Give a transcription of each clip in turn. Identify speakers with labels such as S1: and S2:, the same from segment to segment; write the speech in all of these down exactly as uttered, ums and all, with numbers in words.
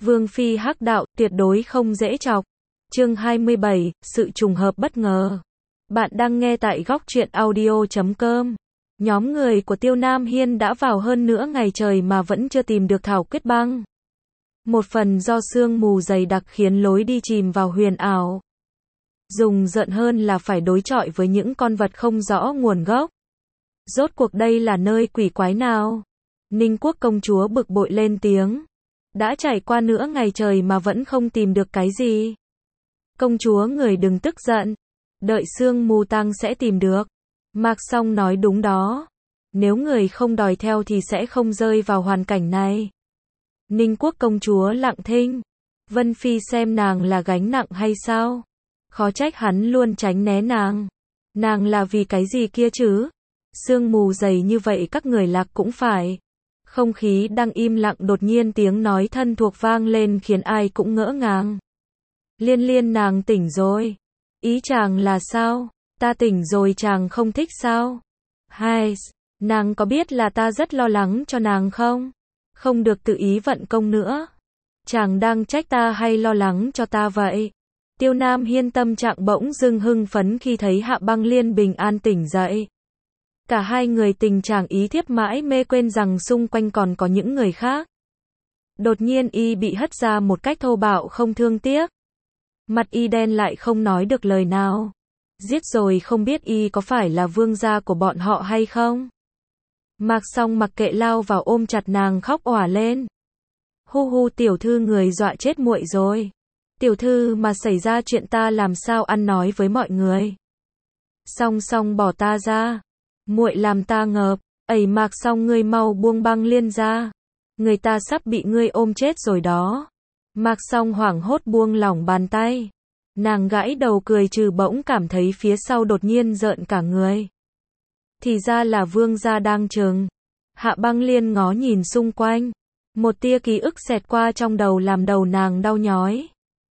S1: Vương phi hắc đạo, tuyệt đối không dễ chọc. Chương hai mươi bảy, sự trùng hợp bất ngờ. Bạn đang nghe tại góc truyện audio chấm com. Nhóm người của Tiêu Nam Hiên đã vào hơn nửa ngày trời mà vẫn chưa tìm được Thảo Quyết Băng. Một phần do sương mù dày đặc khiến lối đi chìm vào huyền ảo. Dùng giận hơn là phải đối chọi với những con vật không rõ nguồn gốc. Rốt cuộc đây là nơi quỷ quái nào? Ninh Quốc công chúa bực bội lên tiếng. Đã trải qua nửa ngày trời mà vẫn không tìm được cái gì. Công chúa người đừng tức giận. Đợi sương mù tăng sẽ tìm được. Mạc Song nói đúng đó. Nếu người không đòi theo thì sẽ không rơi vào hoàn cảnh này. Ninh Quốc công chúa lặng thinh. Vân Phi xem nàng là gánh nặng hay sao? Khó trách hắn luôn tránh né nàng. Nàng là vì cái gì kia chứ? Sương mù dày như vậy các người lạc cũng phải. Không khí đang im lặng đột nhiên tiếng nói thân thuộc vang lên khiến ai cũng ngỡ ngàng. Liên Liên nàng tỉnh rồi. Ý chàng là sao? Ta tỉnh rồi chàng không thích sao? Hai, nàng có biết là ta rất lo lắng cho nàng không? Không được tự ý vận công nữa. Chàng đang trách ta hay lo lắng cho ta vậy? Tiêu Nam Hiên tâm trạng bỗng dưng hưng phấn khi thấy Hạ Băng Liên bình an tỉnh dậy. Cả hai người tình trạng ý thiếp mãi mê quên rằng xung quanh còn có những người khác. Đột nhiên y bị hất ra một cách thô bạo không thương tiếc. Mặt y đen lại không nói được lời nào. Giết rồi không biết y có phải là vương gia của bọn họ hay không? Mạc Song mặc kệ lao vào ôm chặt nàng khóc òa lên. Hu hu tiểu thư người dọa chết muội rồi. Tiểu thư mà xảy ra chuyện ta làm sao ăn nói với mọi người. Song Song bỏ ta ra. Muội làm ta ngợp. Ẩy Mạc Song ngươi mau buông Băng Liên ra. Người ta sắp bị ngươi ôm chết rồi đó. Mạc Song hoảng hốt buông lỏng bàn tay. Nàng gãi đầu cười trừ bỗng cảm thấy phía sau đột nhiên rợn cả người. Thì ra là vương gia đang chừng. Hạ Băng Liên ngó nhìn xung quanh. Một tia ký ức xẹt qua trong đầu làm đầu nàng đau nhói.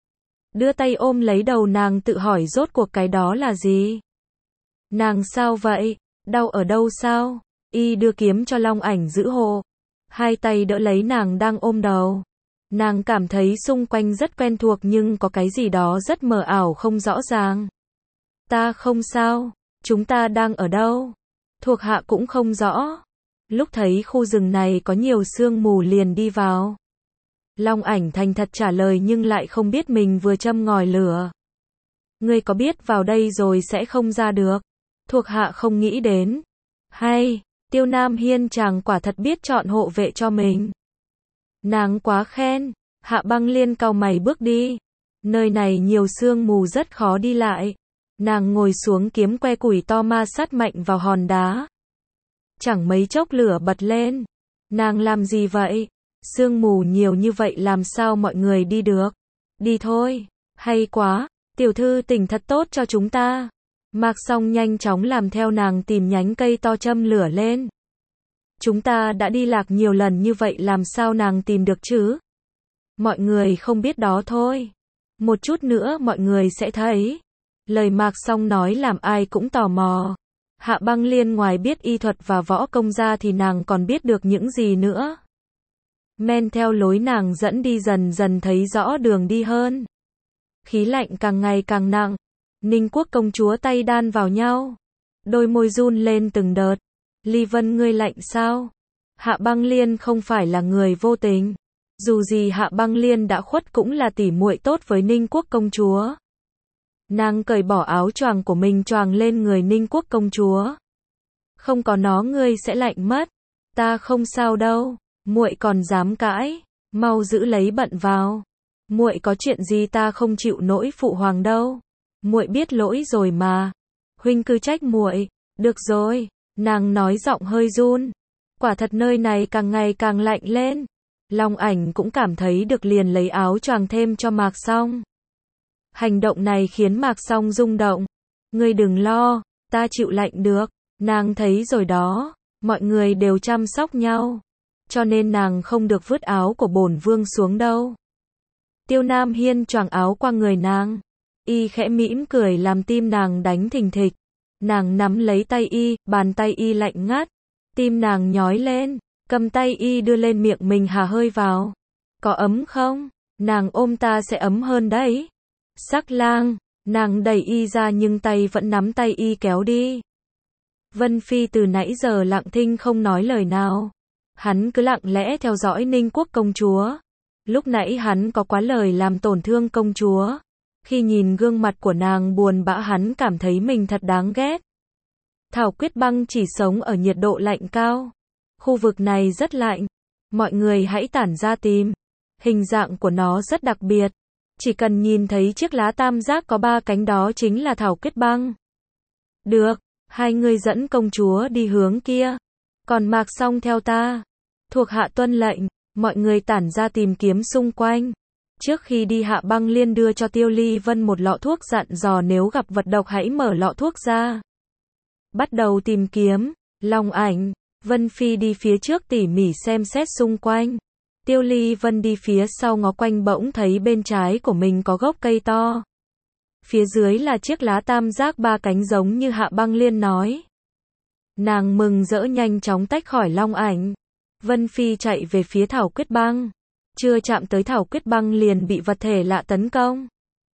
S1: Đưa tay ôm lấy đầu nàng tự hỏi rốt cuộc cái đó là gì? Nàng sao vậy? Đau ở đâu sao? Y đưa kiếm cho Long Ảnh giữ hộ. Hai tay đỡ lấy nàng đang ôm đầu. Nàng cảm thấy xung quanh rất quen thuộc nhưng có cái gì đó rất mờ ảo không rõ ràng. Ta không sao. Chúng ta đang ở đâu? Thuộc hạ cũng không rõ. Lúc thấy khu rừng này có nhiều sương mù liền đi vào. Long Ảnh thành thật trả lời nhưng lại không biết mình vừa châm ngòi lửa. Ngươi có biết vào đây rồi sẽ không ra được? Thuộc hạ không nghĩ đến. Hay, Tiêu Nam Hiên chàng quả thật biết chọn hộ vệ cho mình. Nàng quá khen. Hạ Băng Liên cau mày bước đi. Nơi này nhiều sương mù rất khó đi lại. Nàng ngồi xuống kiếm que củi to ma sát mạnh vào hòn đá. Chẳng mấy chốc lửa bật lên. Nàng làm gì vậy? Sương mù nhiều như vậy làm sao mọi người đi được? Đi thôi. Hay quá. Tiểu thư tỉnh thật tốt cho chúng ta. Mạc Song nhanh chóng làm theo nàng tìm nhánh cây to châm lửa lên. Chúng ta đã đi lạc nhiều lần như vậy làm sao nàng tìm được chứ? Mọi người không biết đó thôi. Một chút nữa mọi người sẽ thấy. Lời Mạc Song nói làm ai cũng tò mò. Hạ Băng Liên ngoài biết y thuật và võ công ra thì nàng còn biết được những gì nữa. Men theo lối nàng dẫn đi dần dần thấy rõ đường đi hơn. Khí lạnh càng ngày càng nặng. Ninh Quốc công chúa tay đan vào nhau. Đôi môi run lên từng đợt. Ly Vân ngươi lạnh sao? Hạ Băng Liên không phải là người vô tình. Dù gì Hạ Băng Liên đã khuất cũng là tỉ muội tốt với Ninh Quốc công chúa. Nàng cởi bỏ áo choàng của mình choàng lên người Ninh Quốc công chúa. Không có nó ngươi sẽ lạnh mất. Ta không sao đâu. Muội còn dám cãi. Mau giữ lấy bận vào. Muội có chuyện gì ta không chịu nỗi phụ hoàng đâu. Muội biết lỗi rồi mà. Huynh cứ trách muội. Được rồi. Nàng nói giọng hơi run. Quả thật nơi này càng ngày càng lạnh lên. Long Ảnh cũng cảm thấy được liền lấy áo choàng thêm cho Mạc Song. Hành động này khiến Mạc Song rung động. Ngươi đừng lo, ta chịu lạnh được. Nàng thấy rồi đó, mọi người đều chăm sóc nhau. Cho nên nàng không được vứt áo của bổn vương xuống đâu. Tiêu Nam Hiên choàng áo qua người nàng. Y khẽ mỉm cười làm tim nàng đánh thình thịch. Nàng nắm lấy tay y, bàn tay y lạnh ngắt. Tim nàng nhói lên, cầm tay y đưa lên miệng mình hà hơi vào. Có ấm không? Nàng ôm ta sẽ ấm hơn đấy. Sắc lang, nàng đẩy y ra nhưng tay vẫn nắm tay y kéo đi. Vân Phi từ nãy giờ lặng thinh không nói lời nào. Hắn cứ lặng lẽ theo dõi Ninh Quốc công chúa. Lúc nãy hắn có quá lời làm tổn thương công chúa. Khi nhìn gương mặt của nàng buồn bã hắn cảm thấy mình thật đáng ghét. Thảo quyết băng chỉ sống ở nhiệt độ lạnh cao. Khu vực này rất lạnh. Mọi người hãy tản ra tìm. Hình dạng của nó rất đặc biệt. Chỉ cần nhìn thấy chiếc lá tam giác có ba cánh đó chính là thảo quyết băng. Được, hai người dẫn công chúa đi hướng kia. Còn Mạc Song theo ta. Thuộc hạ tuân lệnh, mọi người tản ra tìm kiếm xung quanh. Trước khi đi Hạ Băng Liên đưa cho Tiêu Ly Vân một lọ thuốc dặn dò nếu gặp vật độc hãy mở lọ thuốc ra. Bắt đầu tìm kiếm, Long Ảnh, Vân Phi đi phía trước tỉ mỉ xem xét xung quanh. Tiêu Ly Vân đi phía sau ngó quanh bỗng thấy bên trái của mình có gốc cây to. Phía dưới là chiếc lá tam giác ba cánh giống như Hạ Băng Liên nói. Nàng mừng rỡ nhanh chóng tách khỏi Long Ảnh. Vân Phi chạy về phía thảo quyết băng. Chưa chạm tới thảo quyết băng liền bị vật thể lạ tấn công.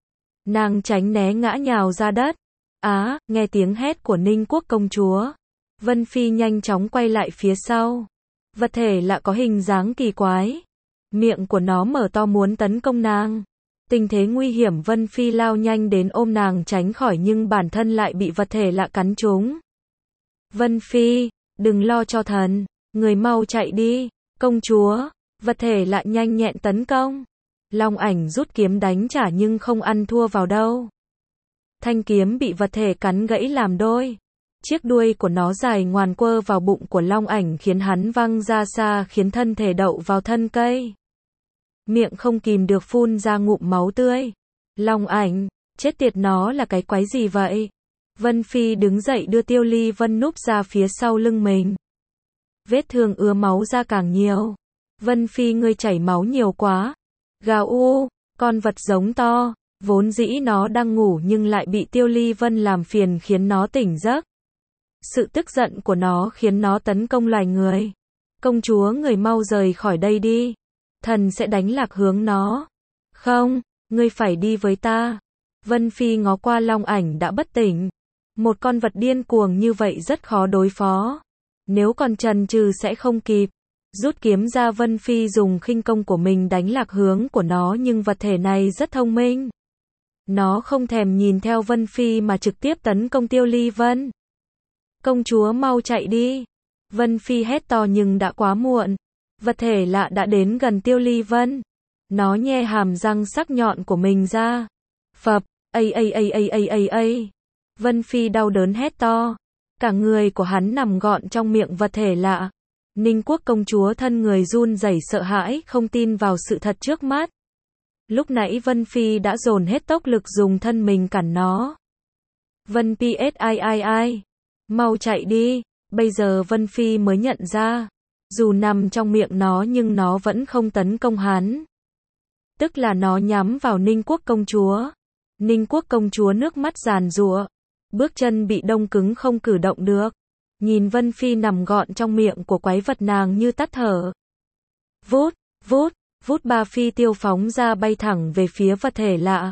S1: Nàng tránh né ngã nhào ra đất. Á, nghe tiếng hét của Ninh Quốc công chúa. Vân Phi nhanh chóng quay lại phía sau. Vật thể lạ có hình dáng kỳ quái. Miệng của nó mở to muốn tấn công nàng. Tình thế nguy hiểm Vân Phi lao nhanh đến ôm nàng tránh khỏi nhưng bản thân lại bị vật thể lạ cắn trúng. Vân Phi, đừng lo cho thần. Người mau chạy đi. Công chúa. Vật thể lạ nhanh nhẹn tấn công. Long Ảnh rút kiếm đánh trả nhưng không ăn thua vào đâu. Thanh kiếm bị vật thể cắn gãy làm đôi. Chiếc đuôi của nó dài ngoằn quơ vào bụng của Long Ảnh khiến hắn văng ra xa khiến thân thể đậu vào thân cây. Miệng không kìm được phun ra ngụm máu tươi. Long Ảnh, chết tiệt nó là cái quái gì vậy? Vân Phi đứng dậy đưa Tiêu Ly Vân núp ra phía sau lưng mình. Vết thương ứa máu ra càng nhiều. Vân Phi ngươi chảy máu nhiều quá. Gào u, con vật giống to. Vốn dĩ nó đang ngủ nhưng lại bị Tiêu Ly Vân làm phiền khiến nó tỉnh giấc. Sự tức giận của nó khiến nó tấn công loài người. Công chúa người mau rời khỏi đây đi. Thần sẽ đánh lạc hướng nó. Không, ngươi phải đi với ta. Vân Phi ngó qua Long Ảnh đã bất tỉnh. Một con vật điên cuồng như vậy rất khó đối phó. Nếu còn chần chừ sẽ không kịp. Rút kiếm ra Vân Phi dùng khinh công của mình đánh lạc hướng của nó nhưng vật thể này rất thông minh. Nó không thèm nhìn theo Vân Phi mà trực tiếp tấn công Tiêu Ly Vân. Công chúa mau chạy đi. Vân Phi hét to nhưng đã quá muộn. Vật thể lạ đã đến gần Tiêu Ly Vân. Nó nhe hàm răng sắc nhọn của mình ra. Phập, ây ây ây ây ây ây ây. Vân Phi đau đớn hét to. Cả người của hắn nằm gọn trong miệng vật thể lạ. Ninh Quốc công chúa thân người run rẩy sợ hãi không tin vào sự thật trước mắt. Lúc nãy Vân Phi đã dồn hết tốc lực dùng thân mình cản nó. Vân Phi ai ai ai. Mau chạy đi. Bây giờ Vân Phi mới nhận ra. Dù nằm trong miệng nó nhưng nó vẫn không tấn công hắn. Tức là nó nhắm vào Ninh Quốc công chúa. Ninh Quốc công chúa nước mắt giàn giụa. Bước chân bị đông cứng không cử động được. Nhìn Vân Phi nằm gọn trong miệng của quái vật nàng như tắt thở. Vút, vút, vút ba phi tiêu phóng ra bay thẳng về phía vật thể lạ.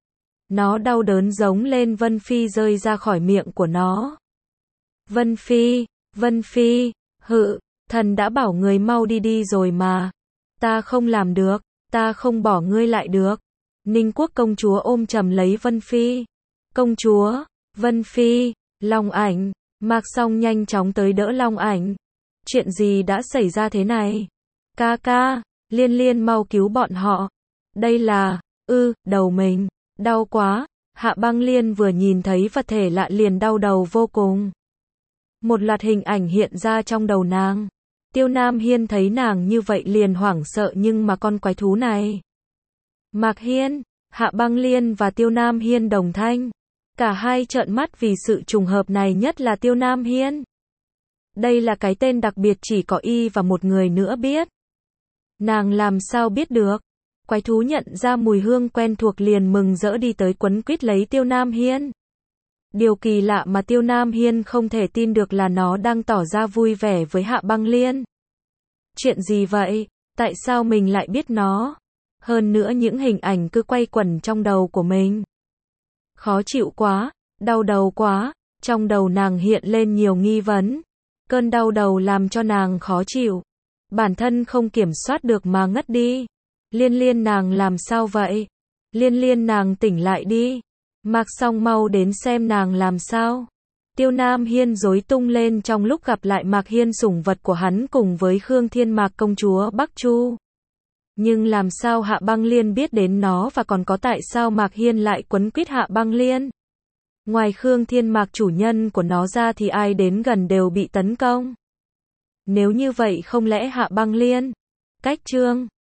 S1: Nó đau đớn giống lên Vân Phi rơi ra khỏi miệng của nó. Vân Phi, Vân Phi, hự, thần đã bảo người mau đi đi rồi mà. Ta không làm được, ta không bỏ ngươi lại được. Ninh Quốc công chúa ôm chầm lấy Vân Phi. Công chúa, Vân Phi, Long Ảnh. Mạc Song nhanh chóng tới đỡ Long Ảnh. Chuyện gì đã xảy ra thế này? Ca ca, Liên Liên mau cứu bọn họ. Đây là, ư, đầu mình, đau quá. Hạ Băng Liên vừa nhìn thấy vật thể lạ liền đau đầu vô cùng. Một loạt hình ảnh hiện ra trong đầu nàng. Tiêu Nam Hiên thấy nàng như vậy liền hoảng sợ nhưng mà con quái thú này. Mạc Hiên, Hạ Băng Liên và Tiêu Nam Hiên đồng thanh. Cả hai trợn mắt vì sự trùng hợp này nhất là Tiêu Nam Hiên. Đây là cái tên đặc biệt chỉ có y và một người nữa biết. Nàng làm sao biết được? Quái thú nhận ra mùi hương quen thuộc liền mừng rỡ đi tới quấn quýt lấy Tiêu Nam Hiên. Điều kỳ lạ mà Tiêu Nam Hiên không thể tin được là nó đang tỏ ra vui vẻ với Hạ Băng Liên. Chuyện gì vậy? Tại sao mình lại biết nó? Hơn nữa những hình ảnh cứ quay quẩn trong đầu của mình. Khó chịu quá, đau đầu quá, trong đầu nàng hiện lên nhiều nghi vấn. Cơn đau đầu làm cho nàng khó chịu. Bản thân không kiểm soát được mà ngất đi. Liên Liên nàng làm sao vậy? Liên Liên nàng tỉnh lại đi. Mạc Song mau đến xem nàng làm sao. Tiêu Nam Hiên rối tung lên trong lúc gặp lại Mạc Hiên sủng vật của hắn cùng với Khương Thiên Mạc công chúa Bắc Chu. Nhưng làm sao Hạ Băng Liên biết đến nó và còn có tại sao Mạc Hiên lại quấn quýt Hạ Băng Liên? Ngoài Khương Thiên Mạc chủ nhân của nó ra thì ai đến gần đều bị tấn công. Nếu như vậy không lẽ Hạ Băng Liên? Cách chương